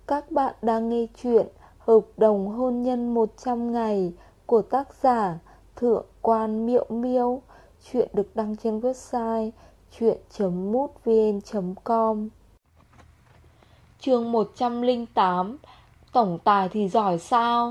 Các bạn đang nghe chuyện Hợp đồng hôn nhân 100 ngày của tác giả Thượng quan Miệu Miêu. Chuyện được đăng trên website chuyện.mútvn.com. Chương 108. Tổng tài thì giỏi sao?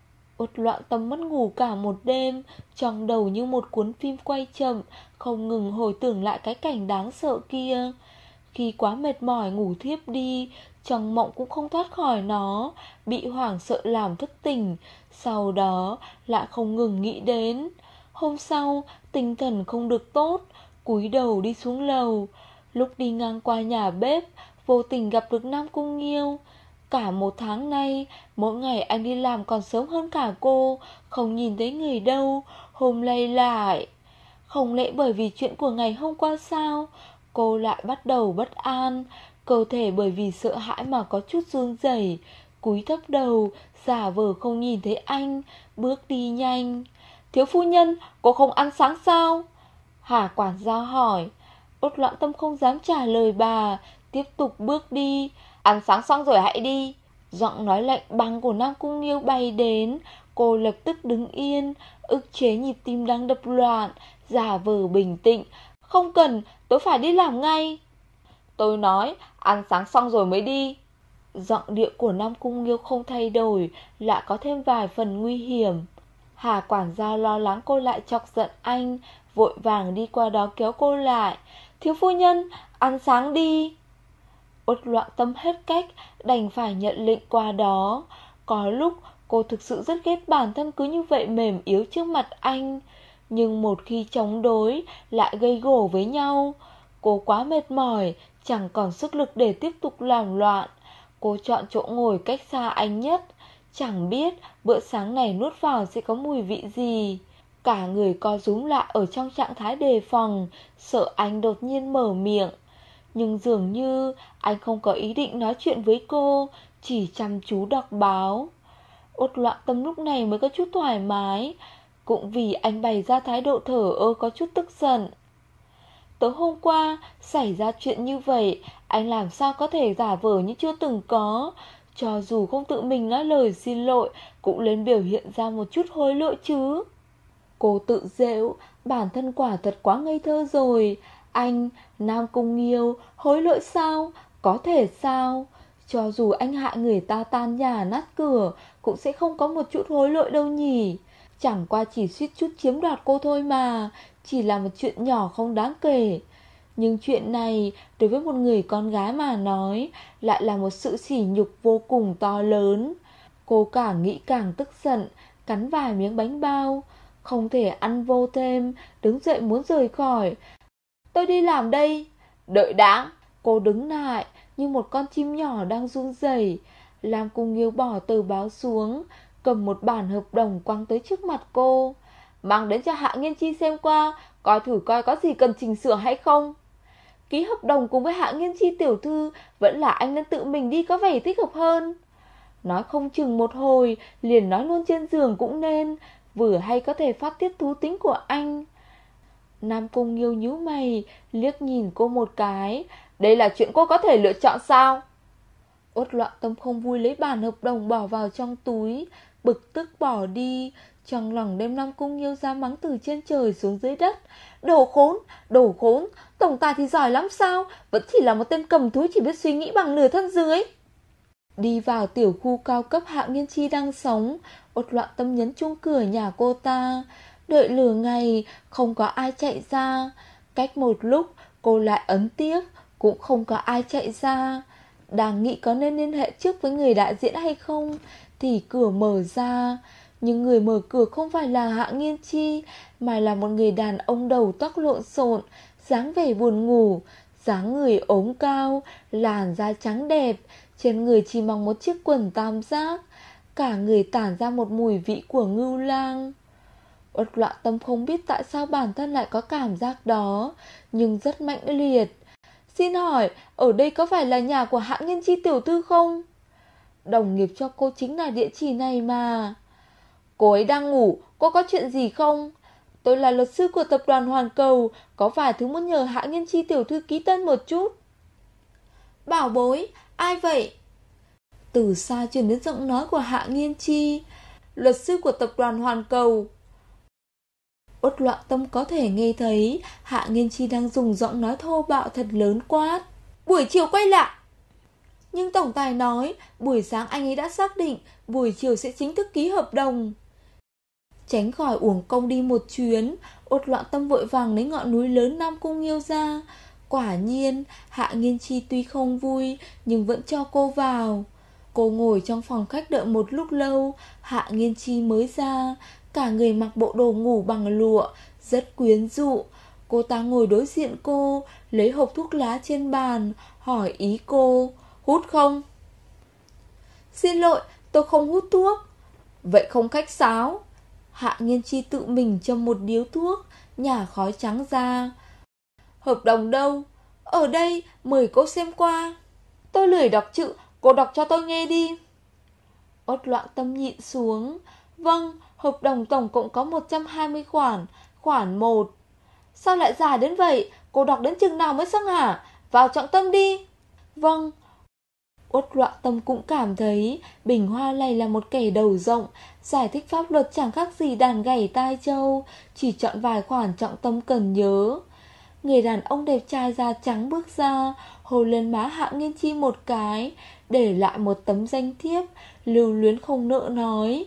Uất Loạn Tâm mất ngủ cả một đêm, trong đầu như một cuốn phim quay chậm, không ngừng hồi tưởng lại cái cảnh đáng sợ kia. Khi quá mệt mỏi ngủ thiếp đi, trong mộng cũng không thoát khỏi nó, bị hoảng sợ làm thức tỉnh, sau đó lại không ngừng nghĩ đến. Hôm sau, tinh thần không được tốt, cúi đầu đi xuống lầu. Lúc đi ngang qua nhà bếp, vô tình gặp được Nam Cung Nghiêu. Cả một tháng nay, mỗi ngày anh đi làm còn sớm hơn cả cô, không nhìn thấy người đâu. Hôm nay lại, không lẽ bởi vì chuyện của ngày hôm qua sao? Cô lại bắt đầu bất an, cơ thể bởi vì sợ hãi mà có chút run rẩy, cúi thấp đầu, giả vờ không nhìn thấy anh, bước đi nhanh. Thiếu phu nhân, cô không ăn sáng sao? Hà quản gia hỏi. Uất Loạn Tâm không dám trả lời bà, tiếp tục bước đi. Ăn sáng xong rồi hãy đi. Giọng nói lạnh băng của Nam Cung Nghiêu bay đến. Cô lập tức đứng yên, ức chế nhịp tim đang đập loạn, giả vờ bình tĩnh. Không cần, tôi phải đi làm ngay. Tôi nói, ăn sáng xong rồi mới đi. Giọng điệu của Nam Cung Nghiêu không thay đổi, lại có thêm vài phần nguy hiểm. Hà quản gia lo lắng cô lại chọc giận anh, vội vàng đi qua đó kéo cô lại. Thiếu phu nhân, ăn sáng đi. Uất Loạn Tâm hết cách, đành phải nhận lệnh qua đó. Có lúc cô thực sự rất ghét bản thân cứ như vậy mềm yếu trước mặt anh, nhưng một khi chống đối lại gây gổ với nhau. Cô quá mệt mỏi, chẳng còn sức lực để tiếp tục làm loạn. Cô chọn chỗ ngồi cách xa anh nhất, chẳng biết bữa sáng này nuốt vào sẽ có mùi vị gì. Cả người co rúm lại ở trong trạng thái đề phòng, sợ anh đột nhiên mở miệng. Nhưng dường như anh không có ý định nói chuyện với cô, chỉ chăm chú đọc báo. Uất Loạn Tâm lúc này mới có chút thoải mái, cũng vì anh bày ra thái độ thờ ơ có chút tức giận. Tối hôm qua xảy ra chuyện như vậy, anh làm sao có thể giả vờ như chưa từng có. Cho dù không tự mình nói lời xin lỗi, cũng nên biểu hiện ra một chút hối lỗi chứ. Cô tự giễu, bản thân quả thật quá ngây thơ rồi. Anh, Nam Cung Nghiêu, hối lỗi sao? Có thể sao? Cho dù anh hại người ta tan nhà nát cửa, cũng sẽ không có một chút hối lỗi đâu nhỉ. Chẳng qua chỉ suýt chút chiếm đoạt cô thôi mà, chỉ là một chuyện nhỏ không đáng kể. Nhưng chuyện này, đối với một người con gái mà nói, lại là một sự sỉ nhục vô cùng to lớn. Cô càng nghĩ càng tức giận, cắn vài miếng bánh bao. Không thể ăn vô thêm, đứng dậy muốn rời khỏi. Tôi đi làm đây. Đợi đã. Cô đứng lại như một con chim nhỏ đang run rẩy. Lam Cung Nghiêu bỏ tờ báo xuống, cầm một bản hợp đồng quăng tới trước mặt cô. Mang đến cho Hạ Nghiên Chi xem qua, coi thử coi có gì cần chỉnh sửa hay không. Ký hợp đồng cùng với Hạ Nghiên Chi tiểu thư, vẫn là anh nên tự mình đi có vẻ thích hợp hơn. Nói không chừng một hồi, liền nói luôn trên giường cũng nên, vừa hay có thể phát tiết thú tính của anh. Nam Cung Nghiêu nhíu mày, liếc nhìn cô một cái. Đây là chuyện cô có thể lựa chọn sao? Uất Loạn Tâm không vui lấy bản hợp đồng bỏ vào trong túi, bực tức bỏ đi. Trong lòng đem Nam Cung Nghiêu ra mắng từ trên trời xuống dưới đất. Đồ khốn, đồ khốn, tổng tài thì giỏi lắm sao? Vẫn chỉ là một tên cầm thú chỉ biết suy nghĩ bằng nửa thân dưới. Đi vào tiểu khu cao cấp Hạ Nghiên Chi đang sống, Uất Loạn Tâm nhấn chuông cửa nhà cô ta. Đợi lửa ngày, không có ai chạy ra. Cách một lúc, cô lại ấn tiếp, cũng không có ai chạy ra. Đang nghĩ có nên liên hệ trước với người đại diện hay không, thì cửa mở ra. Nhưng người mở cửa không phải là Hạ Nghiên Chi, mà là một người đàn ông đầu tóc lộn xộn, dáng vẻ buồn ngủ, dáng người ốm cao, làn da trắng đẹp, trên người chỉ mặc một chiếc quần tam giác. Cả người tản ra một mùi vị của ngưu lang. Uất Loạn Tâm không biết tại sao bản thân lại có cảm giác đó, nhưng rất mãnh liệt. Xin hỏi, ở đây có phải là nhà của Hạ Nghiên Chi tiểu thư không? Đồng nghiệp cho cô chính là địa chỉ này mà. Cô ấy đang ngủ, cô có chuyện gì không? Tôi là luật sư của tập đoàn Hoàn Cầu, có vài thứ muốn nhờ Hạ Nghiên Chi tiểu thư ký tên một chút. Bảo bối, ai vậy? Từ xa truyền đến giọng nói của Hạ Nghiên Chi, luật sư của tập đoàn Hoàn Cầu. Uất Loạn Tâm có thể nghe thấy Hạ Nghiên Chi đang dùng giọng nói thô bạo thật lớn quát: buổi chiều quay lại. Nhưng tổng tài nói buổi sáng anh ấy đã xác định buổi chiều sẽ chính thức ký hợp đồng. Tránh khỏi uổng công đi một chuyến, Uất Loạn Tâm vội vàng lấy ngọn núi lớn Nam Cung Nghiêu ra. Quả nhiên Hạ Nghiên Chi tuy không vui nhưng vẫn cho cô vào. Cô ngồi trong phòng khách đợi một lúc lâu, Hạ Nghiên Chi mới ra. Cả người mặc bộ đồ ngủ bằng lụa, rất quyến rũ. Cô ta ngồi đối diện cô, lấy hộp thuốc lá trên bàn, hỏi ý cô: hút không? Xin lỗi, tôi không hút thuốc. Vậy không khách sáo. Hạ Nghiên Chi tự mình châm một điếu thuốc, nhả khói trắng ra. Hợp đồng đâu? Ở đây, mời cô xem qua. Tôi lười đọc chữ, cô đọc cho tôi nghe đi. Uất Loạn Tâm nhịn xuống. Vâng, hợp đồng tổng cộng có 120 khoản. Khoản 1. Sao lại dài đến vậy? Cô đọc đến chừng nào mới xong hả? Vào trọng tâm đi. Vâng. Uất Loạn Tâm cũng cảm thấy Bình Hoa này là một kẻ đầu rộng, giải thích pháp luật chẳng khác gì đàn gảy tai trâu, chỉ chọn vài khoản trọng tâm cần nhớ. Người đàn ông đẹp trai da trắng bước ra, hôn lên má Hạ Nghiên Chi một cái, để lại một tấm danh thiếp, lưu luyến không nỡ nói: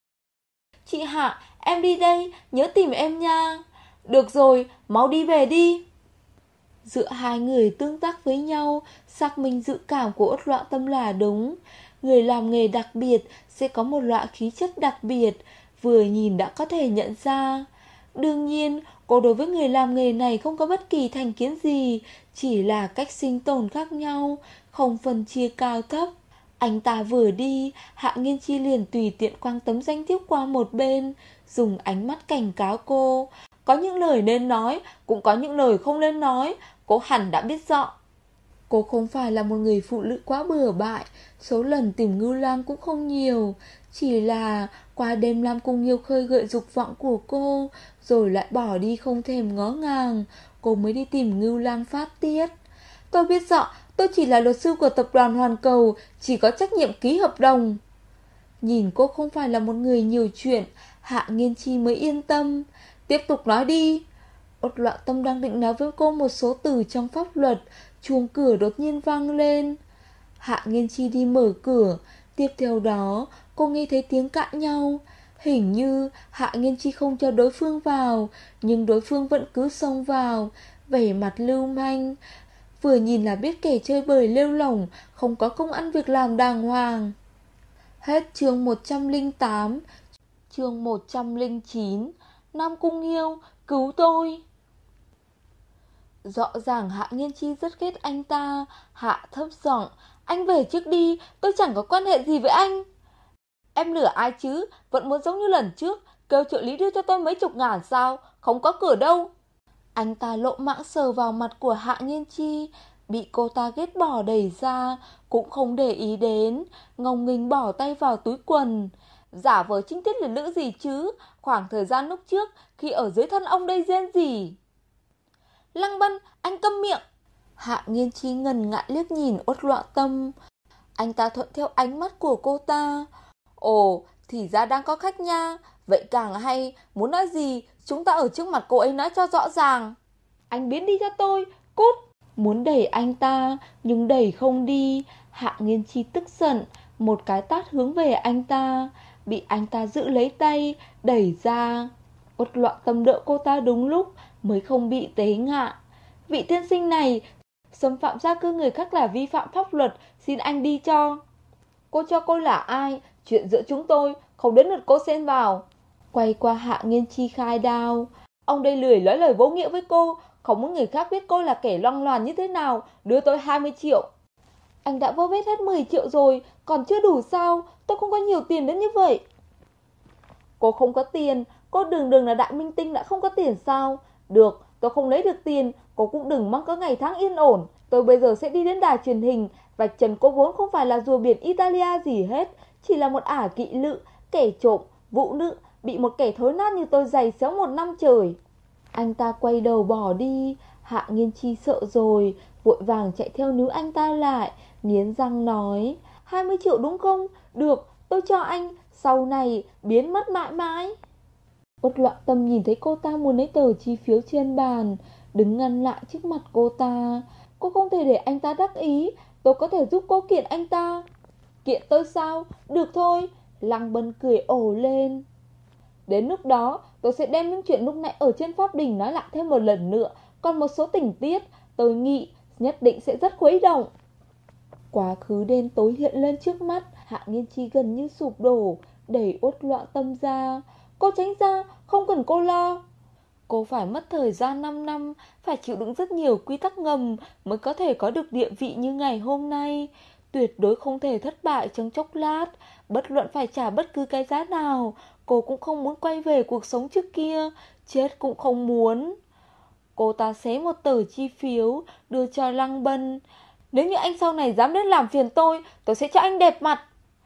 chị Hạ, em đi đây, nhớ tìm em nha. Được rồi, mau đi về đi. Giữa hai người tương tác với nhau, xác minh dự cảm của Uất Loạn Tâm là đúng. Người làm nghề đặc biệt sẽ có một loại khí chất đặc biệt, vừa nhìn đã có thể nhận ra. Đương nhiên, cô đối với người làm nghề này không có bất kỳ thành kiến gì, chỉ là cách sinh tồn khác nhau, không phân chia cao thấp. Anh ta vừa đi, Hạ Nghiên Chi liền tùy tiện quăng tấm danh thiếp qua một bên, dùng ánh mắt cảnh cáo cô: có những lời nên nói, cũng có những lời không nên nói, cô hẳn đã biết rõ. Cô không phải là một người phụ nữ quá bừa bãi, số lần tìm Ngưu Lang cũng không nhiều. Chỉ là qua đêm Nam Cung Nghiêu khơi gợi dục vọng của cô, rồi lại bỏ đi không thèm ngó ngàng, cô mới đi tìm Ngưu Lang phát tiết. Tôi biết rõ, tôi chỉ là luật sư của tập đoàn Hoàn Cầu, chỉ có trách nhiệm ký hợp đồng. Nhìn cô không phải là một người nhiều chuyện, Hạ Nghiên Chi mới yên tâm. Tiếp tục nói đi. Uất Loạn Tâm đang định nói với cô một số từ trong pháp luật, chuông cửa đột nhiên vang lên. Hạ Nghiên Chi đi mở cửa, tiếp theo đó cô nghe thấy tiếng cãi nhau. Hình như Hạ Nghiên Chi không cho đối phương vào, nhưng đối phương vẫn cứ xông vào, vẻ mặt lưu manh. Vừa nhìn là biết kẻ chơi bời lêu lỏng, không có công ăn việc làm đàng hoàng. Hết chương 108. Chương 109. Nam Cung Nghiêu, cứu tôi. Rõ ràng Hạ Nghiên Chi rất ghét anh ta. Hạ thấp giọng: anh về trước đi, tôi chẳng có quan hệ gì với anh. Em lừa ai chứ? Vẫn muốn giống như lần trước, kêu trợ lý đưa cho tôi mấy chục ngàn sao? Không có cửa đâu. Anh ta lộ mãng sờ vào mặt của Hạ Nghiên Chi, bị cô ta ghét bỏ đẩy ra, cũng không để ý đến, ngông nghênh bỏ tay vào túi quần. Giả vờ trinh tiết là nữ gì chứ? Khoảng thời gian lúc trước, khi ở dưới thân ông đây rên gì? Lăng Bân, anh câm miệng. Hạ Nghiên Chi ngần ngại liếc nhìn Uất Loạn Tâm. Anh ta thuận theo ánh mắt của cô ta. Ồ, thì ra đang có khách nha. Vậy càng hay, muốn nói gì chúng ta ở trước mặt cô ấy nói cho rõ ràng. Anh biến đi cho tôi, cút. Muốn đẩy anh ta nhưng đẩy không đi. Hạ Nghiên Chi tức giận, một cái tát hướng về anh ta, bị anh ta giữ lấy tay, đẩy ra. Uất Loạn Tâm đỡ cô ta đúng lúc, mới không bị té ngã. Vị tiên sinh này, xâm phạm gia cư người khác là vi phạm pháp luật, xin anh đi cho. Cô cho cô là ai? Chuyện giữa chúng tôi, không đến lượt cô xen vào. Quay qua Hạ Nghiên Chi khai đao. Ông đây lười nói lời vô nghĩa với cô, không muốn người khác biết cô là kẻ loang loàn như thế nào, đưa tôi 20 triệu. Anh đã vô vết hết 10 triệu rồi, còn chưa đủ sao? Tôi không có nhiều tiền đến như vậy. Cô không có tiền, cô đường là đại minh tinh đã không có tiền sao? Được, tôi không lấy được tiền, cô cũng đừng mong có ngày tháng yên ổn. Tôi bây giờ sẽ đi đến đài truyền hình, vạch trần cô vốn không phải là rùa biển Italia gì hết, chỉ là một ả kỵ lự, kẻ trộm, vũ nữ, bị một kẻ thối nát như tôi giày xéo 1 năm trời. Anh ta quay đầu bỏ đi. Hạ Nghiên Chi sợ rồi, vội vàng chạy theo níu anh ta lại, nghiến răng nói: 20 triệu đúng không? Được, tôi cho anh, sau này biến mất mãi mãi. Uất Loạn Tâm nhìn thấy cô ta muốn lấy tờ chi phiếu trên bàn, đứng ngăn lại trước mặt cô ta. Cô không thể để anh ta đắc ý, tôi có thể giúp cô kiện anh ta. Kiện tôi sao? Được thôi. Lăng Bân cười ồ lên. Đến lúc đó tôi sẽ đem những chuyện lúc nãy ở trên pháp đình nói lại thêm một lần nữa. Còn một số tình tiết tôi nghĩ nhất định sẽ rất khuấy động. Quá khứ đen tối hiện lên trước mắt. Hạ Nghiên Chi gần như sụp đổ, đẩy Uất Loạn Tâm ra. Cô tránh ra, không cần cô lo. Cô phải mất thời gian 5 năm, phải chịu đựng rất nhiều quy tắc ngầm mới có thể có được địa vị như ngày hôm nay. Tuyệt đối không thể thất bại trong chốc lát. Bất luận phải trả bất cứ cái giá nào, cô cũng không muốn quay về cuộc sống trước kia, chết cũng không muốn. Cô ta xé một tờ chi phiếu, đưa cho Lăng Bân. Nếu như anh sau này dám đến làm phiền tôi sẽ cho anh đẹp mặt.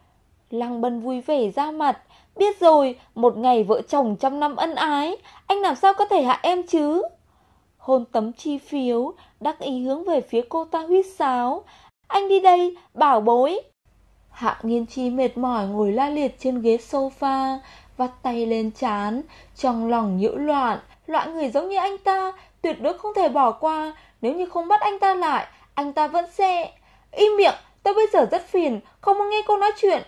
Lăng Bân vui vẻ ra mặt. Biết rồi, một ngày vợ chồng 100 năm ân ái, anh làm sao có thể hạ em chứ? Hôn tấm chi phiếu, đắc ý hướng về phía cô ta huýt sáo. Anh đi đây, bảo bối. Hạ Nghiên Chi mệt mỏi ngồi la liệt trên ghế sofa, vắt tay lên trán, trong lòng nhiễu loạn. Loại người giống như anh ta tuyệt đối không thể bỏ qua. Nếu như không bắt anh ta lại, anh ta vẫn sẽ... Im miệng, tôi bây giờ rất phiền, không muốn nghe cô nói chuyện.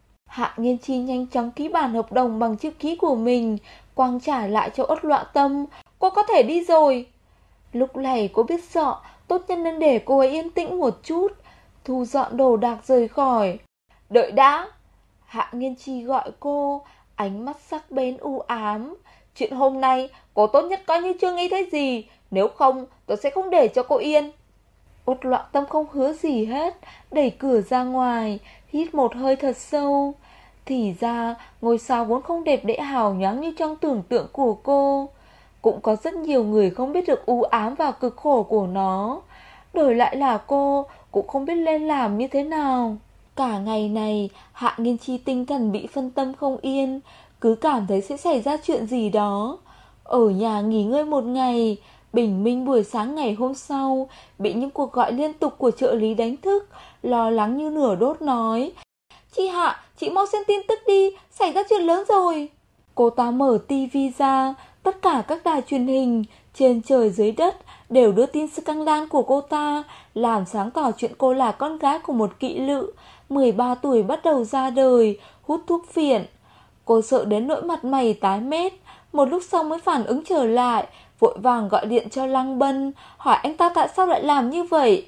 Hạ Nghiên Chi nhanh chóng ký bản hợp đồng bằng chữ ký của mình, quăng trả lại cho Uất Loạn Tâm. Cô có thể đi rồi. Lúc này cô biết sợ, tốt nhất nên để cô ấy yên tĩnh một chút, thu dọn đồ đạc rời khỏi. Đợi đã. Hạ Nghiên Chi gọi cô, ánh mắt sắc bén u ám. Chuyện hôm nay cô tốt nhất coi như chưa nghĩ thấy gì, nếu không tôi sẽ không để cho cô yên. Uất Loạn Tâm không hứa gì hết, đẩy cửa ra ngoài, hít một hơi thật sâu. Thì ra ngôi sao vốn không đẹp đẽ hào nhoáng như trong tưởng tượng của cô. Cũng có rất nhiều người không biết được u ám và cực khổ của nó. Đổi lại là cô cũng không biết lên làm như thế nào. Cả ngày này Hạ Nghiên Chi tinh thần bị phân tâm không yên, cứ cảm thấy sẽ xảy ra chuyện gì đó. Ở nhà nghỉ ngơi một ngày, bình minh buổi sáng ngày hôm sau bị những cuộc gọi liên tục của trợ lý đánh thức, lo lắng như nửa đốt nói: Chị Hạ, chị mau xem tin tức đi, xảy ra chuyện lớn rồi. Cô ta mở tivi ra, tất cả các đài truyền hình trên trời dưới đất đều đưa tin scandal của cô ta, làm sáng tỏ chuyện cô là con gái của một kỵ lự, 13 tuổi bắt đầu ra đời, hút thuốc phiện. Cô sợ đến nỗi mặt mày tái mét, một lúc sau mới phản ứng trở lại, vội vàng gọi điện cho Lăng Bân, hỏi anh ta tại sao lại làm như vậy.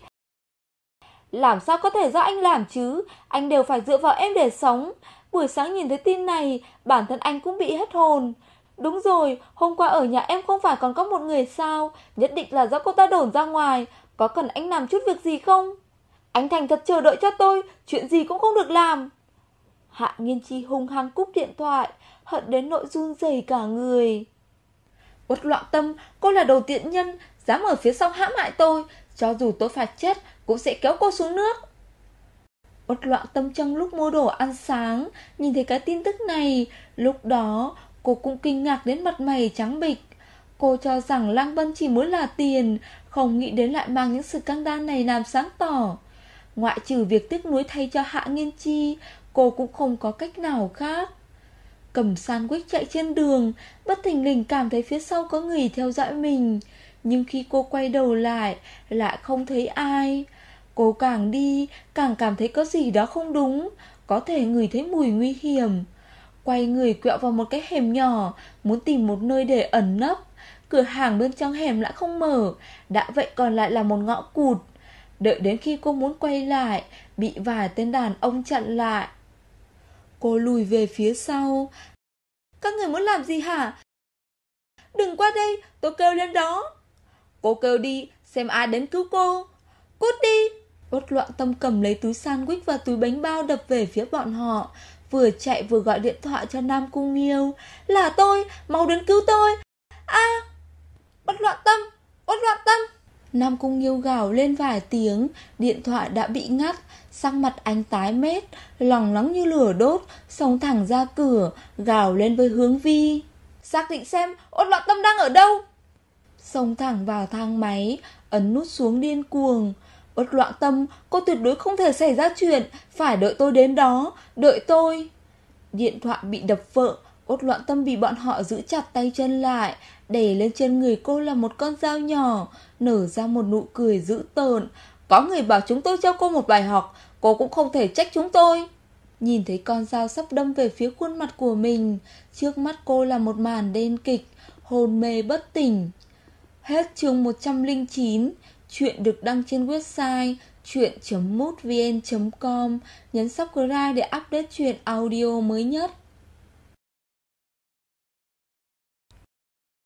Làm sao có thể do anh làm chứ, anh đều phải dựa vào em để sống. Buổi sáng nhìn thấy tin này, bản thân anh cũng bị hết hồn. Đúng rồi, hôm qua ở nhà em không phải còn có một người sao, nhất định là do cô ta đồn ra ngoài. Có cần anh làm chút việc gì không? Anh thành thật chờ đợi cho tôi, chuyện gì cũng không được làm. Hạ Nghiên Chi hung hăng cúp điện thoại, hận đến nỗi run rẩy cả người. Uất Loạn Tâm, cô là đồ tiện nhân, dám ở phía sau hãm hại tôi. Cho dù tôi phải chết cũng sẽ kéo cô xuống nước. Uất Loạn Tâm trong lúc mua đồ ăn sáng nhìn thấy cái tin tức này, lúc đó cô cũng kinh ngạc đến mặt mày trắng bệch. Cô cho rằng Lăng Bân chỉ muốn là tiền, không nghĩ đến lại mang những scandal này làm sáng tỏ. Ngoại trừ việc tiếc nuối thay cho Hạ Nghiên Chi, cô cũng không có cách nào khác. Cầm sandwich chạy trên đường, bất thình lình cảm thấy phía sau có người theo dõi mình. Nhưng khi cô quay đầu lại không thấy ai. Cô càng đi càng cảm thấy có gì đó không đúng, có thể ngửi thấy mùi nguy hiểm. Quay người quẹo vào một cái hẻm nhỏ, muốn tìm một nơi để ẩn nấp. Cửa hàng bên trong hẻm lại không mở, đã vậy còn lại là một ngõ cụt. Đợi đến khi cô muốn quay lại, bị vài tên đàn ông chặn lại. Cô lùi về phía sau. Các người muốn làm gì hả? Đừng qua đây, tôi kêu lên đó. Cô kêu đi, xem ai đến cứu cô. Cút đi. Uất Loạn Tâm cầm lấy túi sandwich và túi bánh bao đập về phía bọn họ, vừa chạy vừa gọi điện thoại cho Nam Cung Nghiêu. Là tôi, mau đến cứu tôi. Uất Loạn Tâm, Uất Loạn Tâm. Nam Cung Nghiêu gào lên vài tiếng, điện thoại đã bị ngắt. Sắc mặt anh tái mét, lòng nóng như lửa đốt, xông thẳng ra cửa, gào lên với Hướng Vi. Xác định xem Uất Loạn Tâm đang ở đâu. Xông thẳng vào thang máy, ấn nút xuống điên cuồng. Uất Loạn Tâm, cô tuyệt đối không thể xảy ra chuyện, phải đợi tôi đến đó, đợi tôi. Điện thoại bị đập vỡ, Uất Loạn Tâm bị bọn họ giữ chặt tay chân lại, đè lên trên người cô là một con dao nhỏ, nở ra một nụ cười dữ tợn. Có người bảo chúng tôi cho cô một bài học, cô cũng không thể trách chúng tôi. Nhìn thấy con dao sắp đâm về phía khuôn mặt của mình, trước mắt cô là một màn đen kịch, hôn mê bất tỉnh. Hết chương 109. Chuyện được đăng trên website chuyện.mútvn.com. Nhấn subscribe để update chuyện audio mới nhất.